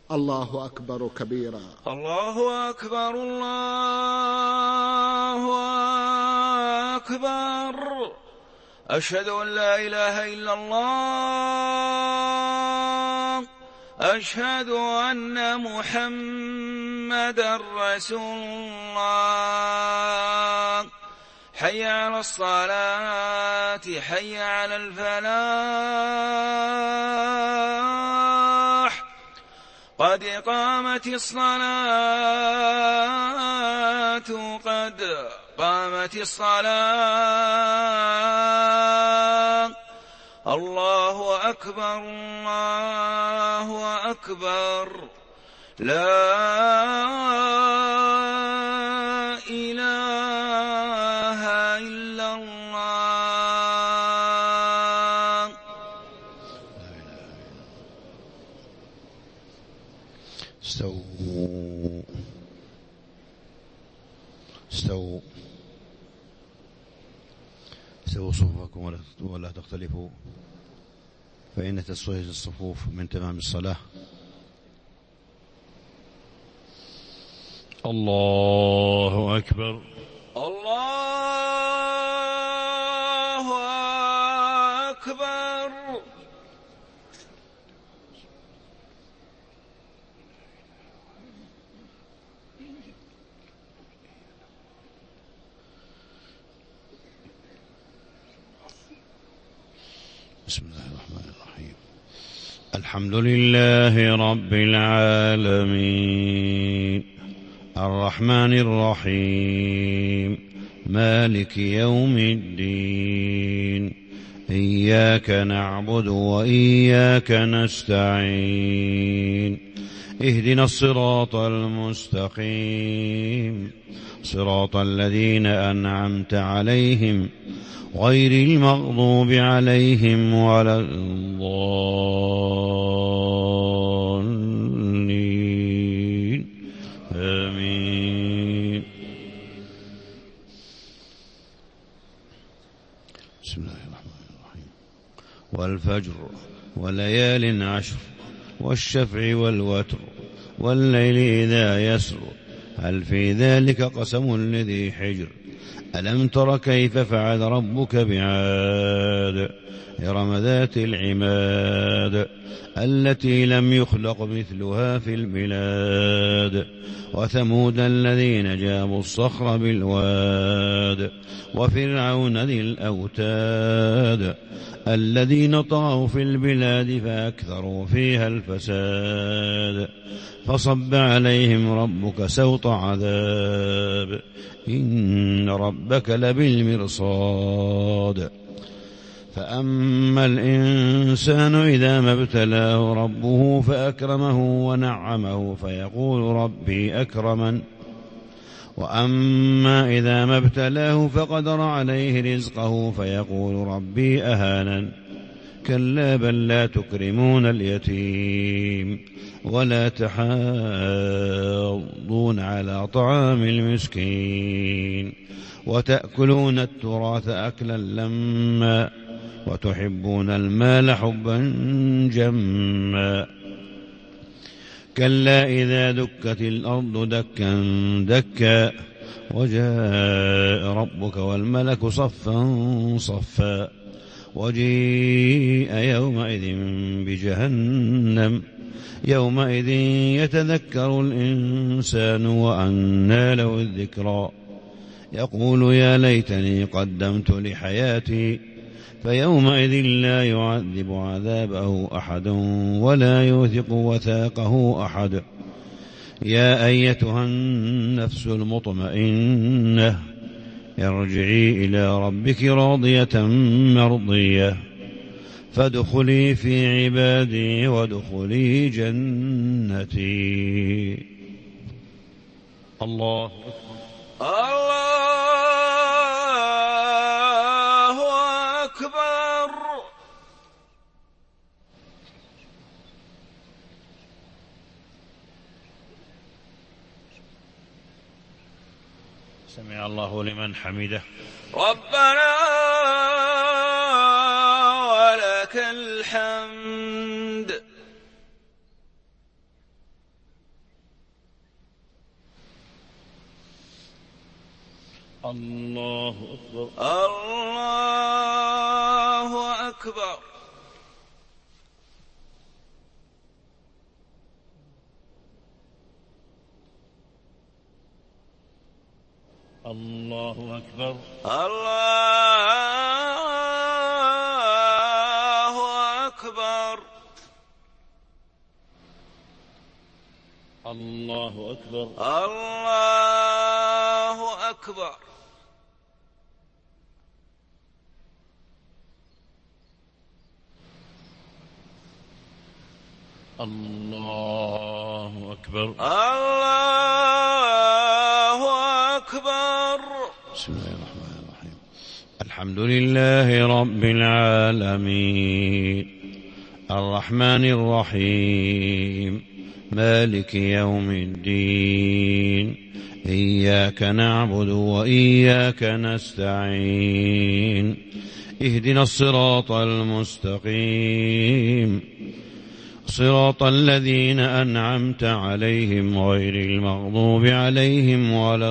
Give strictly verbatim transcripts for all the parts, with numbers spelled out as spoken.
الله أكبر كبيرا. الله أكبر الله أكبر. أشهد أن لا إله إلا الله. أشهد أن محمدًا رسول الله. حي على الصلاة حي على الفلاح. قد قامت الصلاة قد قامت الصلاة. الله أكبر الله أكبر. لا إله إلا الله. استووا استووا استووا صفوفكم ولا تختلفوا، فإن تسوية الصفوف من تمام الصلاة. الله أكبر الله أكبر. بسم الله الرحمن الرحيم. الحمد لله رب العالمين الرحمن الرحيم مالك يوم الدين. إياك نعبد وإياك نستعين. اهدنا الصراط المستقيم صراط الذين أنعمت عليهم غير المغضوب عليهم ولا الضالين آمين. بسم الله الرحمن الرحيم. والفجر وليال عشر والشفع والوتر والليل إذا يسر هل في ذلك قسم لذي حجر. ألم تر كيف فعل ربك بعاد إرم ذات العماد التي لم يخلق مثلها في البلاد. وثمود الذين جابوا الصخر بالواد. وفرعون ذي الأوتاد الذين طغوا في البلاد فأكثروا فيها الفساد. فصب عليهم ربك سوط عذاب إن ربك لبالمرصاد. فأما الإنسان إذا ما ابتلاه ربه فأكرمه ونعمه فيقول ربي أكرمن. وأما إذا ما ابتلاه فقدر عليه رزقه فيقول ربي أهانن. كلا بل لا تكرمون اليتيم ولا تحاضون على طعام المسكين وتأكلون التراث أكلا لما وتحبون المال حبا جما. كلا إذا دكت الأرض دكا دكا وجاء ربك والملك صفا صفا وجيء يومئذ بجهنم يومئذ يتذكر الإنسان وأنى له الذكرى يقول يا ليتني قدمت لحياتي فيومئذ لا يعذب عذابه أحد ولا يوثق وثاقه أحد. يا أيتها النفس المطمئنة ارجعي إلى ربك راضية مرضية فادخلي في عبادي وادخلي جنتي. الله الله أكبر. سمع الله لمن حمده. ربنا ولك الحمد. الله أكبر الله أكبر الله أكبر الله أكبر الله أكبر الله أكبر الله أكبر الله أكبر. بسم الله الرحمن الرحيم. الحمد لله رب العالمين الرحمن الرحيم مالك يوم الدين إياك نعبد وإياك نستعين اهدنا الصراط المستقيم صراط الذين أنعمت عليهم غير المغضوب عليهم ولا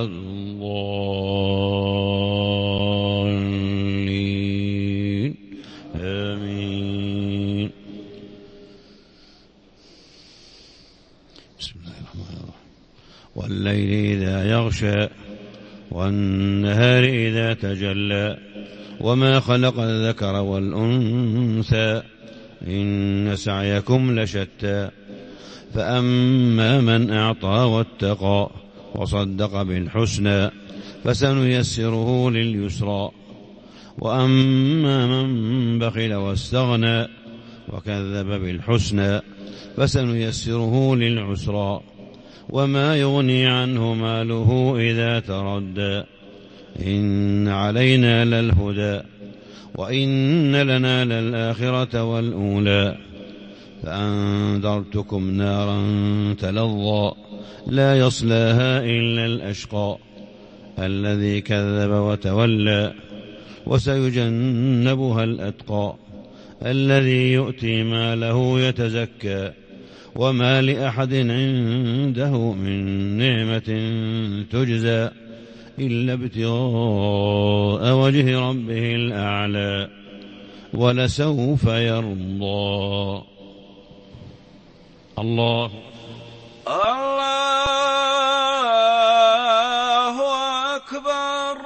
الضالين آمين. بسم الله الرحمن الرحيم. والليل إذا يغشى والنهار إذا تجلى وما خلق الذكر والأنثى إن سعيكم لشتى فأما من أعطى واتقى وصدق بالحسنى فسنيسره لليسرى وأما من بخل واستغنى وكذب بالحسنى فسنيسره للعسرى وما يغني عنه ماله إذا تردى إن علينا للهدى وإن لنا للآخرة والأولى فأنذرتكم نارا تلظى لا يصلاها إلا الأشقى الذي كذب وتولى وسيجنبها الأتقى الذي يؤتي ماله يتزكى وما لأحد عنده من نعمة تجزى إلا ابتغاء وجه ربه الأعلى ولسوف يرضى. الله الله أكبر.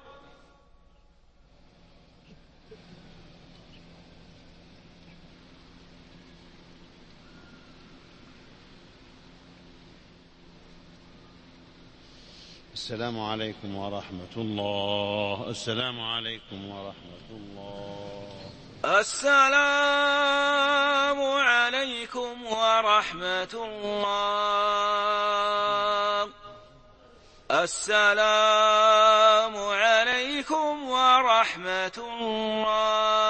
السلام عليكم ورحمة الله. السلام عليكم ورحمة الله. السلام عليكم ورحمة الله. السلام عليكم ورحمة الله.